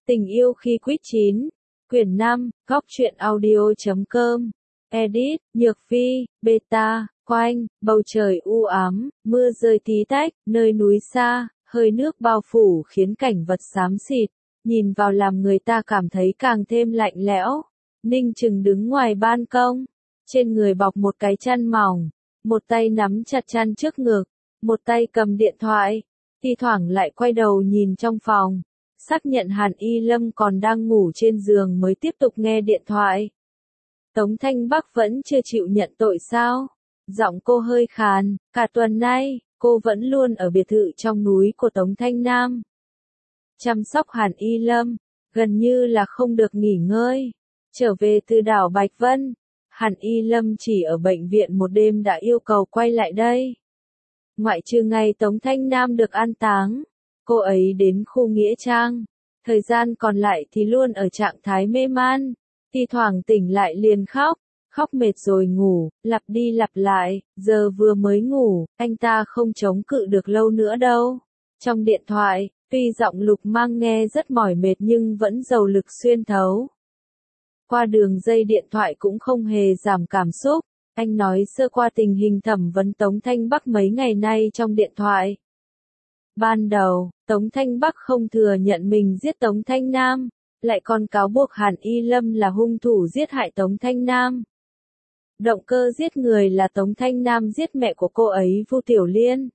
Tình yêu khi quýt chín. Quyển 5, góc truyện audio.com. Edit, Nhược Phi, Beta, Quanh, bầu trời u ám, mưa rơi tí tách, nơi núi xa, hơi nước bao phủ khiến cảnh vật xám xịt, nhìn vào làm người ta cảm thấy càng thêm lạnh lẽo. Ninh Trừng đứng ngoài ban công, trên người bọc một cái chăn mỏng, một tay nắm chặt chăn trước ngực, một tay cầm điện thoại, thi thoảng lại quay đầu nhìn trong phòng, xác nhận Hàn Y Lâm còn đang ngủ trên giường mới tiếp tục nghe điện thoại. Tống Thanh Bắc vẫn chưa chịu nhận tội sao? Giọng cô hơi khàn, cả tuần nay, cô vẫn luôn ở biệt thự trong núi của Tống Thanh Nam. Chăm sóc Hàn Y Lâm, gần như là không được nghỉ ngơi. Trở về từ đảo Bạch Vân, Hàn Y Lâm chỉ ở bệnh viện một đêm đã yêu cầu quay lại đây. Ngoại trừ ngày Tống Thanh Nam được an táng, cô ấy đến khu Nghĩa Trang. Thời gian còn lại thì luôn ở trạng thái mê man, thi thoảng tỉnh lại liền khóc, khóc mệt rồi ngủ, lặp đi lặp lại, giờ vừa mới ngủ, anh ta không chống cự được lâu nữa đâu. Trong điện thoại, tuy giọng Lục Mang nghe rất mỏi mệt nhưng vẫn giàu lực xuyên thấu. Qua đường dây điện thoại cũng không hề giảm cảm xúc, anh nói sơ qua tình hình thẩm vấn Tống Thanh Bắc mấy ngày nay trong điện thoại. Ban đầu, Tống Thanh Bắc không thừa nhận mình giết Tống Thanh Nam, lại còn cáo buộc Hàn Y Lâm là hung thủ giết hại Tống Thanh Nam. Động cơ giết người là Tống Thanh Nam giết mẹ của cô ấy Vu Tiểu Liên.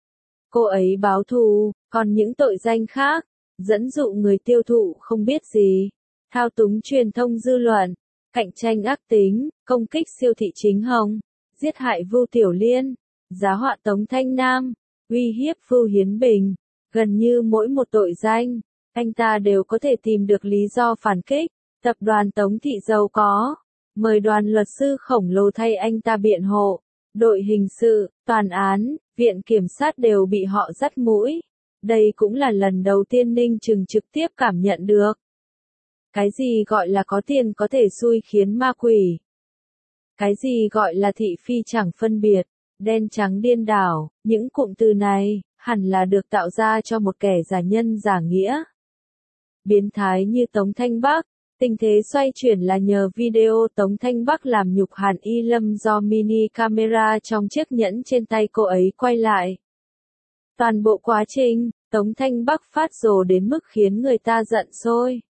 Cô ấy báo thù, còn những tội danh khác, dẫn dụ người tiêu thụ không biết gì, thao túng truyền thông dư luận, cạnh tranh ác tính, công kích siêu thị chính hồng, giết hại Vu Tiểu Liên, giá họa Tống Thanh Nam, uy hiếp Vu Hiến Bình. Gần như mỗi một tội danh, anh ta đều có thể tìm được lý do phản kích. Tập đoàn Tống Thị giàu có, mời đoàn luật sư khổng lồ thay anh ta biện hộ. Đội hình sự, tòa án, viện kiểm sát đều bị họ dắt mũi. Đây cũng là lần đầu tiên Ninh Trừng trực tiếp cảm nhận được. Cái gì gọi là có tiền có thể xui khiến ma quỷ? Cái gì gọi là thị phi chẳng phân biệt, đen trắng điên đảo, những cụm từ này, hẳn là được tạo ra cho một kẻ giả nhân giả nghĩa. Biến thái như Tống Thanh Bắc, tình thế xoay chuyển là nhờ video Tống Thanh Bắc làm nhục Hàn Y Lâm do mini camera trong chiếc nhẫn trên tay cô ấy quay lại. Toàn bộ quá trình, Tống Thanh Bắc phát rồ đến mức khiến người ta giận sôi.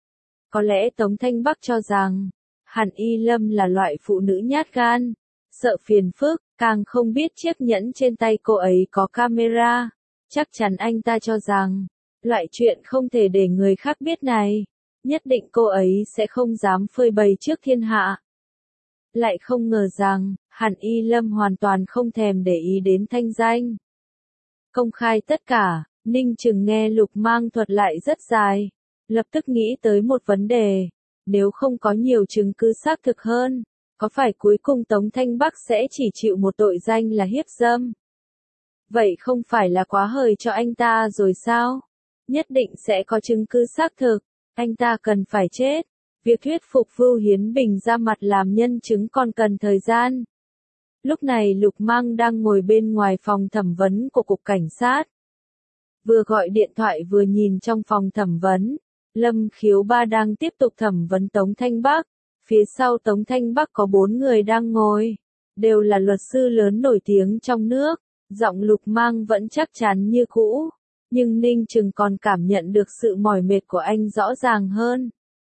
Có lẽ Tống Thanh Bắc cho rằng, Hàn Y Lâm là loại phụ nữ nhát gan, sợ phiền phức, càng không biết chiếc nhẫn trên tay cô ấy có camera. Chắc chắn anh ta cho rằng, loại chuyện không thể để người khác biết này, nhất định cô ấy sẽ không dám phơi bày trước thiên hạ. Lại không ngờ rằng, Hàn Y Lâm hoàn toàn không thèm để ý đến thanh danh. Công khai tất cả, Ninh Trừng nghe Lục Mang thuật lại rất dài, lập tức nghĩ tới một vấn đề, nếu không có nhiều chứng cứ xác thực hơn, có phải cuối cùng Tống Thanh Bắc sẽ chỉ chịu một tội danh là hiếp dâm? Vậy không phải là quá hời cho anh ta rồi sao? Nhất định sẽ có chứng cứ xác thực, anh ta cần phải chết. Việc thuyết phục Vu Hiến Bình ra mặt làm nhân chứng còn cần thời gian. Lúc này Lục Mang đang ngồi bên ngoài phòng thẩm vấn của Cục Cảnh sát. Vừa gọi điện thoại vừa nhìn trong phòng thẩm vấn, Lâm Khiếu Ba đang tiếp tục thẩm vấn Tống Thanh Bắc. Phía sau Tống Thanh Bắc có 4 người đang ngồi, đều là luật sư lớn nổi tiếng trong nước. Giọng Lục Mang vẫn chắc chắn như cũ, nhưng Ninh Trừng còn cảm nhận được sự mỏi mệt của anh rõ ràng hơn.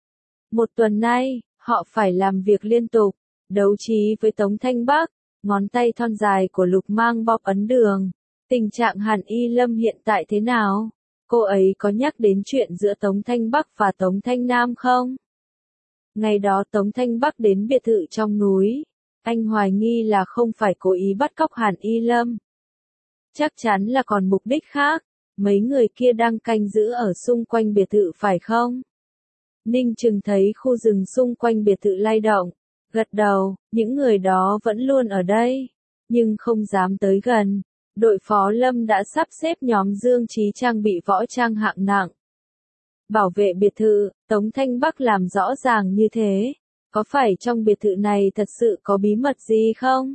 Một tuần nay, họ phải làm việc liên tục, đấu trí với Tống Thanh Bắc, ngón tay thon dài của Lục Mang bóp ấn đường. Tình trạng Hàn Y Lâm hiện tại thế nào? Cô ấy có nhắc đến chuyện giữa Tống Thanh Bắc và Tống Thanh Nam không? Ngày đó Tống Thanh Bắc đến biệt thự trong núi, anh hoài nghi là không phải cố ý bắt cóc Hàn Y Lâm. Chắc chắn là còn mục đích khác, mấy người kia đang canh giữ ở xung quanh biệt thự phải không? Ninh Trừng thấy khu rừng xung quanh biệt thự lay động, gật đầu, những người đó vẫn luôn ở đây, nhưng không dám tới gần. Đội phó Lâm đã sắp xếp nhóm Dương Trí trang bị võ trang hạng nặng. Bảo vệ biệt thự, Tống Thanh Bắc làm rõ ràng như thế. Có phải trong biệt thự này thật sự có bí mật gì không?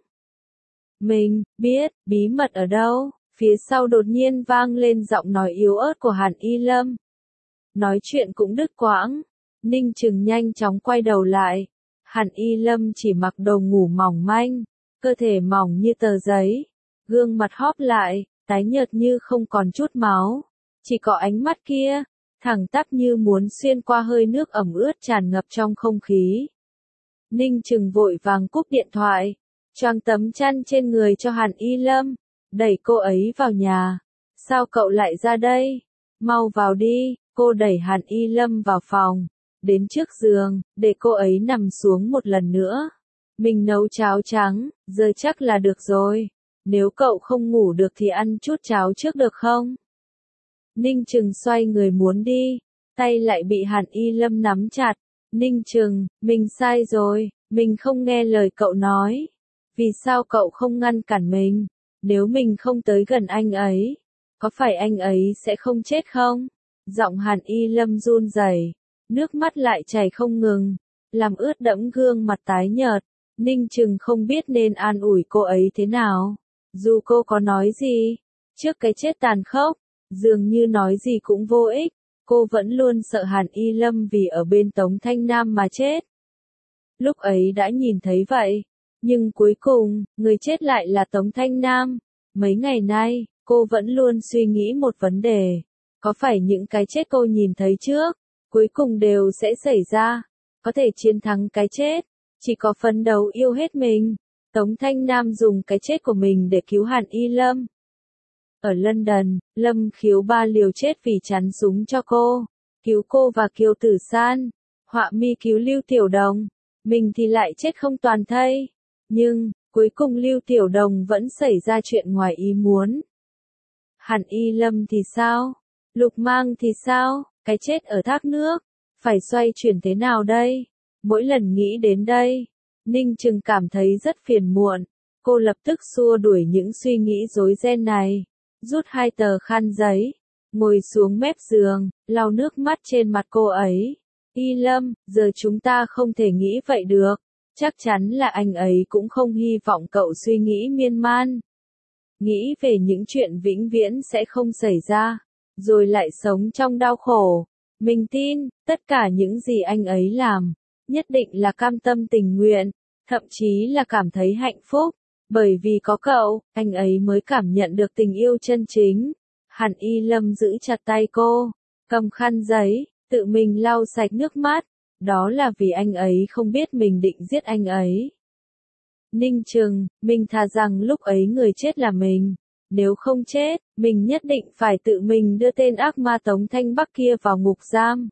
Mình biết, bí mật ở đâu? Phía sau đột nhiên vang lên giọng nói yếu ớt của Hàn Y Lâm. nói chuyện cũng đứt quãng. Ninh Trừng nhanh chóng quay đầu lại. Hàn Y Lâm chỉ mặc đồ ngủ mỏng manh, cơ thể mỏng như tờ giấy, gương mặt hóp lại, tái nhợt như không còn chút máu, chỉ có ánh mắt kia, thẳng tắp như muốn xuyên qua hơi nước ẩm ướt tràn ngập trong không khí. Ninh Trừng vội vàng cúp điện thoại, choàng tấm chăn trên người cho Hàn Y Lâm, đẩy cô ấy vào nhà. Sao cậu lại ra đây? Mau vào đi, cô đẩy Hàn Y Lâm vào phòng, đến trước giường, để cô ấy nằm xuống một lần nữa. Mình nấu cháo trắng, giờ chắc là được rồi. Nếu cậu không ngủ được thì ăn chút cháo trước được không? Ninh Trừng xoay người muốn đi, tay lại bị Hàn Y Lâm nắm chặt. Ninh Trừng, mình sai rồi, mình không nghe lời cậu nói. Vì sao cậu không ngăn cản mình? Nếu mình không tới gần anh ấy, có phải anh ấy sẽ không chết không? Giọng Hàn Y Lâm run rẩy, nước mắt lại chảy không ngừng, làm ướt đẫm gương mặt tái nhợt. Ninh Trừng không biết nên an ủi cô ấy thế nào. Dù cô có nói gì, trước cái chết tàn khốc, dường như nói gì cũng vô ích, cô vẫn luôn sợ Hàn Y Lâm vì ở bên Tống Thanh Nam mà chết. Lúc ấy đã nhìn thấy vậy, nhưng cuối cùng, người chết lại là Tống Thanh Nam. Mấy ngày nay, cô vẫn luôn suy nghĩ một vấn đề. Có phải những cái chết cô nhìn thấy trước, cuối cùng đều sẽ xảy ra? Có thể chiến thắng cái chết, chỉ có phấn đấu yêu hết mình. Tống Thanh Nam dùng cái chết của mình để cứu Hàn Y Lâm. Ở London, Lâm Khiếu Ba liều chết vì chắn súng cho cô, cứu cô và Kiều Tử San. Họa mi cứu Lưu Tiểu Đồng, mình thì lại chết không toàn thây. Nhưng, cuối cùng Lưu Tiểu Đồng vẫn xảy ra chuyện ngoài ý muốn. Hàn Y Lâm thì sao? Lục Mang thì sao? Cái chết ở thác nước, phải xoay chuyển thế nào đây? Mỗi lần nghĩ đến đây, Ninh Trừng cảm thấy rất phiền muộn. Cô lập tức xua đuổi những suy nghĩ rối ren này, rút 2 tờ khăn giấy, ngồi xuống mép giường, lau nước mắt trên mặt cô ấy. Y Lâm, giờ chúng ta không thể nghĩ vậy được. Chắc chắn là anh ấy cũng không hy vọng cậu suy nghĩ miên man. Nghĩ về những chuyện vĩnh viễn sẽ không xảy ra, rồi lại sống trong đau khổ. Mình tin, tất cả những gì anh ấy làm, nhất định là cam tâm tình nguyện, thậm chí là cảm thấy hạnh phúc. Bởi vì có cậu, anh ấy mới cảm nhận được tình yêu chân chính. Hàn Y Lâm giữ chặt tay cô, cầm khăn giấy, tự mình lau sạch nước mắt. Đó là vì anh ấy không biết mình định giết anh ấy. Ninh Trừng, mình thà rằng lúc ấy người chết là mình. Nếu không chết, mình nhất định phải tự mình đưa tên ác ma Tống Thanh Bắc kia vào ngục giam.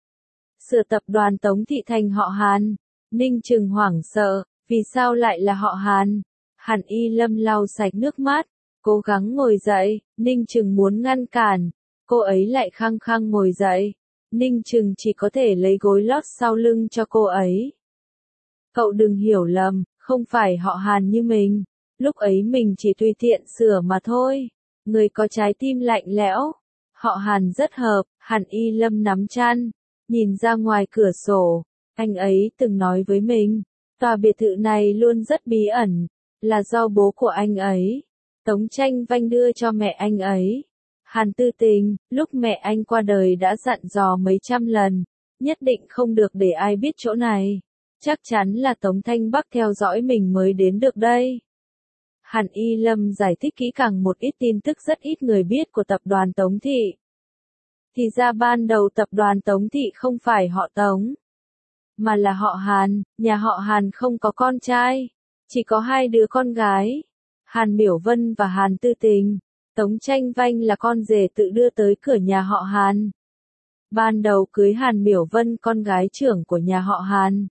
Sửa tập đoàn Tống Thị thành họ Hàn. Ninh Trừng hoảng sợ, vì sao lại là họ Hàn? Hàn Y Lâm lau sạch nước mắt, cố gắng ngồi dậy. Ninh Trừng muốn ngăn cản, cô ấy lại khăng khăng ngồi dậy. Ninh Trừng chỉ có thể lấy gối lót sau lưng cho cô ấy. Cậu đừng hiểu lầm, không phải họ Hàn như mình. Lúc ấy mình chỉ tùy tiện sửa mà thôi. Người có trái tim lạnh lẽo. Họ Hàn rất hợp. Hàn Y Lâm nắm chăn, nhìn ra ngoài cửa sổ. Anh ấy từng nói với mình, tòa biệt thự này luôn rất bí ẩn, là do bố của anh ấy, Tống Tranh Vanh đưa cho mẹ anh ấy. Hàn Tư Tình, lúc mẹ anh qua đời đã dặn dò mấy trăm lần, nhất định không được để ai biết chỗ này. Chắc chắn là Tống Thanh Bắc theo dõi mình mới đến được đây. Hàn Y Lâm giải thích kỹ càng một ít tin tức rất ít người biết của tập đoàn Tống Thị. Thì ra ban đầu tập đoàn Tống Thị không phải họ Tống, mà là họ Hàn. Nhà họ Hàn không có con trai, chỉ có 2 đứa con gái, Hàn Miểu Vân và Hàn Tư Tình. Tống Tranh Vanh là con rể tự đưa tới cửa nhà họ Hàn. Ban đầu cưới Hàn Miểu Vân, con gái trưởng của nhà họ Hàn.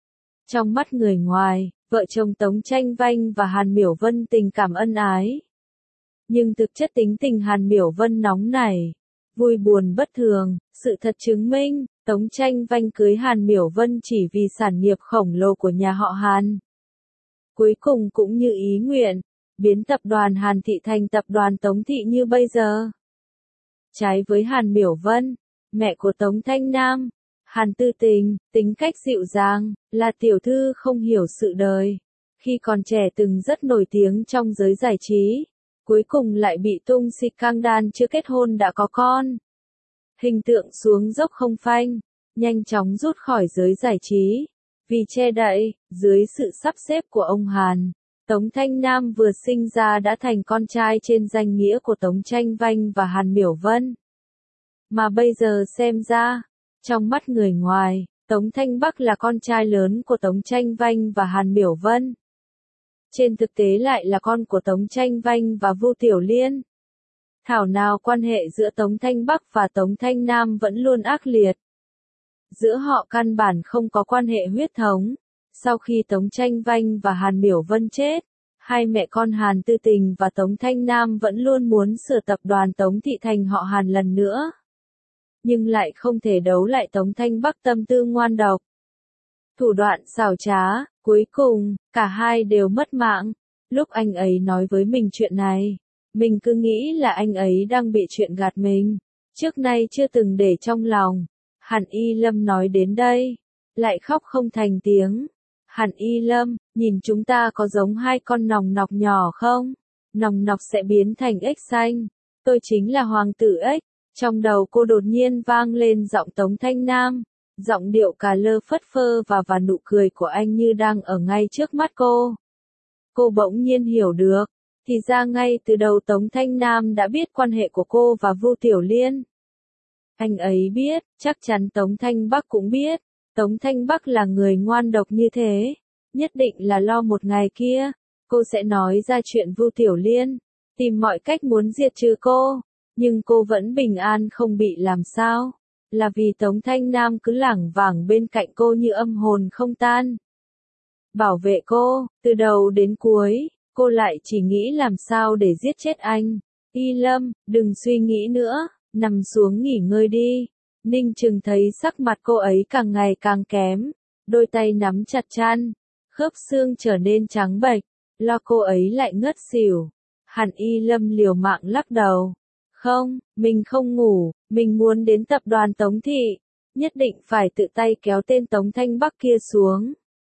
Trong mắt người ngoài, vợ chồng Tống Tranh Vanh và Hàn Miểu Vân tình cảm ân ái. Nhưng thực chất tính tình Hàn Miểu Vân nóng nảy, vui buồn bất thường. Sự thật chứng minh, Tống Tranh Vanh cưới Hàn Miểu Vân chỉ vì sản nghiệp khổng lồ của nhà họ Hàn. Cuối cùng cũng như ý nguyện, biến tập đoàn Hàn Thị thành tập đoàn Tống Thị như bây giờ. Trái với Hàn Miểu Vân, mẹ của Tống Thanh Nam, Hàn Tư Tình, tính cách dịu dàng, là tiểu thư không hiểu sự đời. Khi còn trẻ từng rất nổi tiếng trong giới giải trí, cuối cùng lại bị tung scandal chưa kết hôn đã có con. Hình tượng xuống dốc không phanh, nhanh chóng rút khỏi giới giải trí. Vì che đậy, dưới sự sắp xếp của ông Hàn, Tống Thanh Nam vừa sinh ra đã thành con trai trên danh nghĩa của Tống Tranh Vanh và Hàn Miểu Vân. Mà bây giờ xem ra, trong mắt người ngoài, Tống Thanh Bắc là con trai lớn của Tống Tranh Vanh và Hàn Miểu Vân. Trên thực tế lại là con của Tống Tranh Vanh và Vu Tiểu Liên. Thảo nào quan hệ giữa Tống Thanh Bắc và Tống Thanh Nam vẫn luôn ác liệt. Giữa họ căn bản không có quan hệ huyết thống. Sau khi Tống Tranh Vanh và Hàn Miểu Vân chết, hai mẹ con Hàn Tư Tình và Tống Thanh Nam vẫn luôn muốn sửa tập đoàn Tống Thị thành họ Hàn lần nữa. Nhưng lại không thể đấu lại Tống Thanh Bắc tâm tư ngoan độc. Thủ đoạn xảo trá, cuối cùng, cả hai đều mất mạng. Lúc anh ấy nói với mình chuyện này, mình cứ nghĩ là anh ấy đang bị chuyện gạt mình. Trước nay chưa từng để trong lòng. Hàn Y Lâm nói đến đây, lại khóc không thành tiếng. Hàn Y Lâm, nhìn chúng ta có giống hai con nòng nọc nhỏ không? Nòng nọc sẽ biến thành ếch xanh. Tôi chính là hoàng tử ếch. Trong đầu cô đột nhiên vang lên giọng Tống Thanh Nam. Giọng điệu cà lơ phất phơ và nụ cười của anh như đang ở ngay trước mắt cô. Cô bỗng nhiên hiểu được. Thì ra ngay từ đầu Tống Thanh Nam đã biết quan hệ của cô và Vu Tiểu Liên. Anh ấy biết, chắc chắn Tống Thanh Bắc cũng biết. Tống Thanh Bắc là người ngoan độc như thế. Nhất định là lo một ngày kia, cô sẽ nói ra chuyện Vu Tiểu Liên. Tìm mọi cách muốn diệt trừ cô. Nhưng cô vẫn bình an không bị làm sao. Là vì Tống Thanh Nam cứ lảng vảng bên cạnh cô như âm hồn không tan. Bảo vệ cô, từ đầu đến cuối, cô lại chỉ nghĩ làm sao để giết chết anh. Y Lâm, đừng suy nghĩ nữa, nằm xuống nghỉ ngơi đi. Ninh Trừng thấy sắc mặt cô ấy càng ngày càng kém, đôi tay nắm chặt chăn, khớp xương trở nên trắng bệch, lo cô ấy lại ngất xỉu. Hàn Y Lâm liều mạng lắc đầu. Không, mình không ngủ, mình muốn đến tập đoàn Tống Thị, nhất định phải tự tay kéo tên Tống Thanh Bắc kia xuống.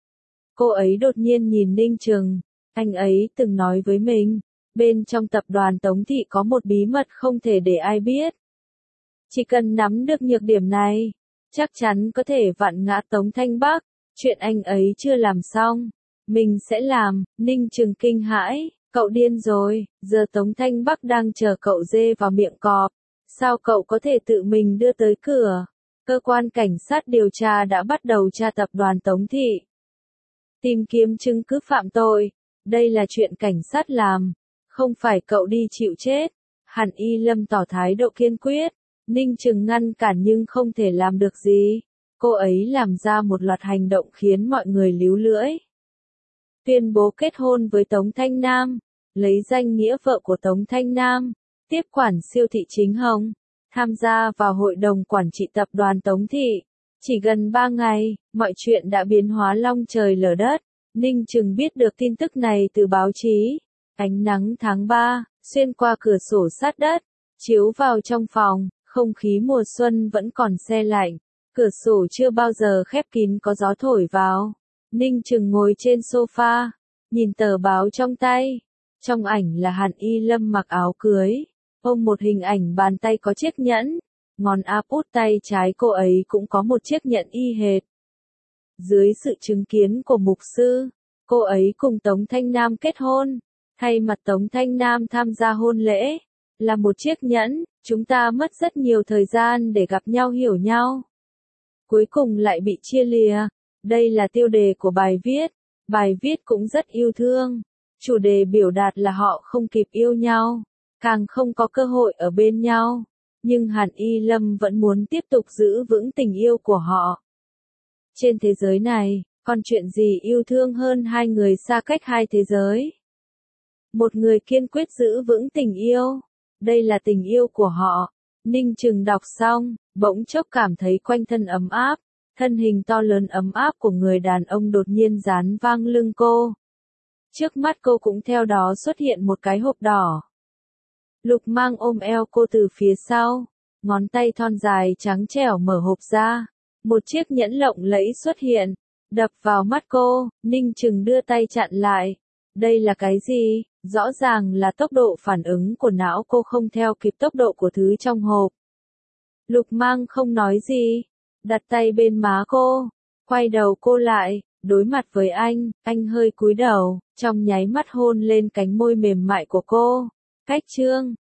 Cô ấy đột nhiên nhìn Ninh Trừng, anh ấy từng nói với mình, bên trong tập đoàn Tống Thị có một bí mật không thể để ai biết. Chỉ cần nắm được nhược điểm này, chắc chắn có thể vặn ngã Tống Thanh Bắc, chuyện anh ấy chưa làm xong, mình sẽ làm. Ninh Trừng kinh hãi. Cậu điên rồi, giờ Tống Thanh Bắc đang chờ cậu dê vào miệng cọp. Sao cậu có thể tự mình đưa tới cửa? Cơ quan cảnh sát điều tra đã bắt đầu tra tập đoàn Tống Thị. Tìm kiếm chứng cứ phạm tội. Đây là chuyện cảnh sát làm. Không phải cậu đi chịu chết. Hàn Y Lâm tỏ thái độ kiên quyết. Ninh Trừng ngăn cản nhưng không thể làm được gì. Cô ấy làm ra một loạt hành động khiến mọi người líu lưỡi. Tuyên bố kết hôn với Tống Thanh Nam, lấy danh nghĩa vợ của Tống Thanh Nam, tiếp quản siêu thị Chính Hồng, tham gia vào hội đồng quản trị tập đoàn Tống Thị. Chỉ gần 3 ngày, mọi chuyện đã biến hóa long trời lở đất. Ninh Trừng biết được tin tức này từ báo chí. Ánh nắng tháng 3, xuyên qua cửa sổ sát đất, chiếu vào trong phòng, không khí mùa xuân vẫn còn se lạnh. Cửa sổ chưa bao giờ khép kín có gió thổi vào. Ninh Trừng ngồi trên sofa, nhìn tờ báo trong tay. Trong ảnh là Hàn Y Lâm mặc áo cưới, ôm một hình ảnh bàn tay có chiếc nhẫn. Ngón áp út tay trái cô ấy cũng có một chiếc nhẫn y hệt. Dưới sự chứng kiến của mục sư, cô ấy cùng Tống Thanh Nam kết hôn. Thay mặt Tống Thanh Nam tham gia hôn lễ, là một chiếc nhẫn. Chúng ta mất rất nhiều thời gian để gặp nhau hiểu nhau. Cuối cùng lại bị chia lìa. Đây là tiêu đề của bài viết. Bài viết cũng rất yêu thương. Chủ đề biểu đạt là họ không kịp yêu nhau, càng không có cơ hội ở bên nhau. Nhưng Hàn Y Lâm vẫn muốn tiếp tục giữ vững tình yêu của họ. Trên thế giới này, còn chuyện gì yêu thương hơn hai người xa cách hai thế giới? Một người kiên quyết giữ vững tình yêu. Đây là tình yêu của họ. Ninh Trừng đọc xong, bỗng chốc cảm thấy quanh thân ấm áp. Thân hình to lớn ấm áp của người đàn ông đột nhiên dán vang lưng cô. Trước mắt cô cũng theo đó xuất hiện một cái hộp đỏ. Lục Mang ôm eo cô từ phía sau, ngón tay thon dài trắng trẻo mở hộp ra. Một chiếc nhẫn lộng lẫy xuất hiện, đập vào mắt cô. Ninh Trừng đưa tay chặn lại. Đây là cái gì? Rõ ràng là tốc độ phản ứng của não cô không theo kịp tốc độ của thứ trong hộp. Lục Mang không nói gì, đặt tay bên má cô, quay đầu cô lại, đối mặt với anh hơi cúi đầu, trong nháy mắt hôn lên cánh môi mềm mại của cô. Cách chương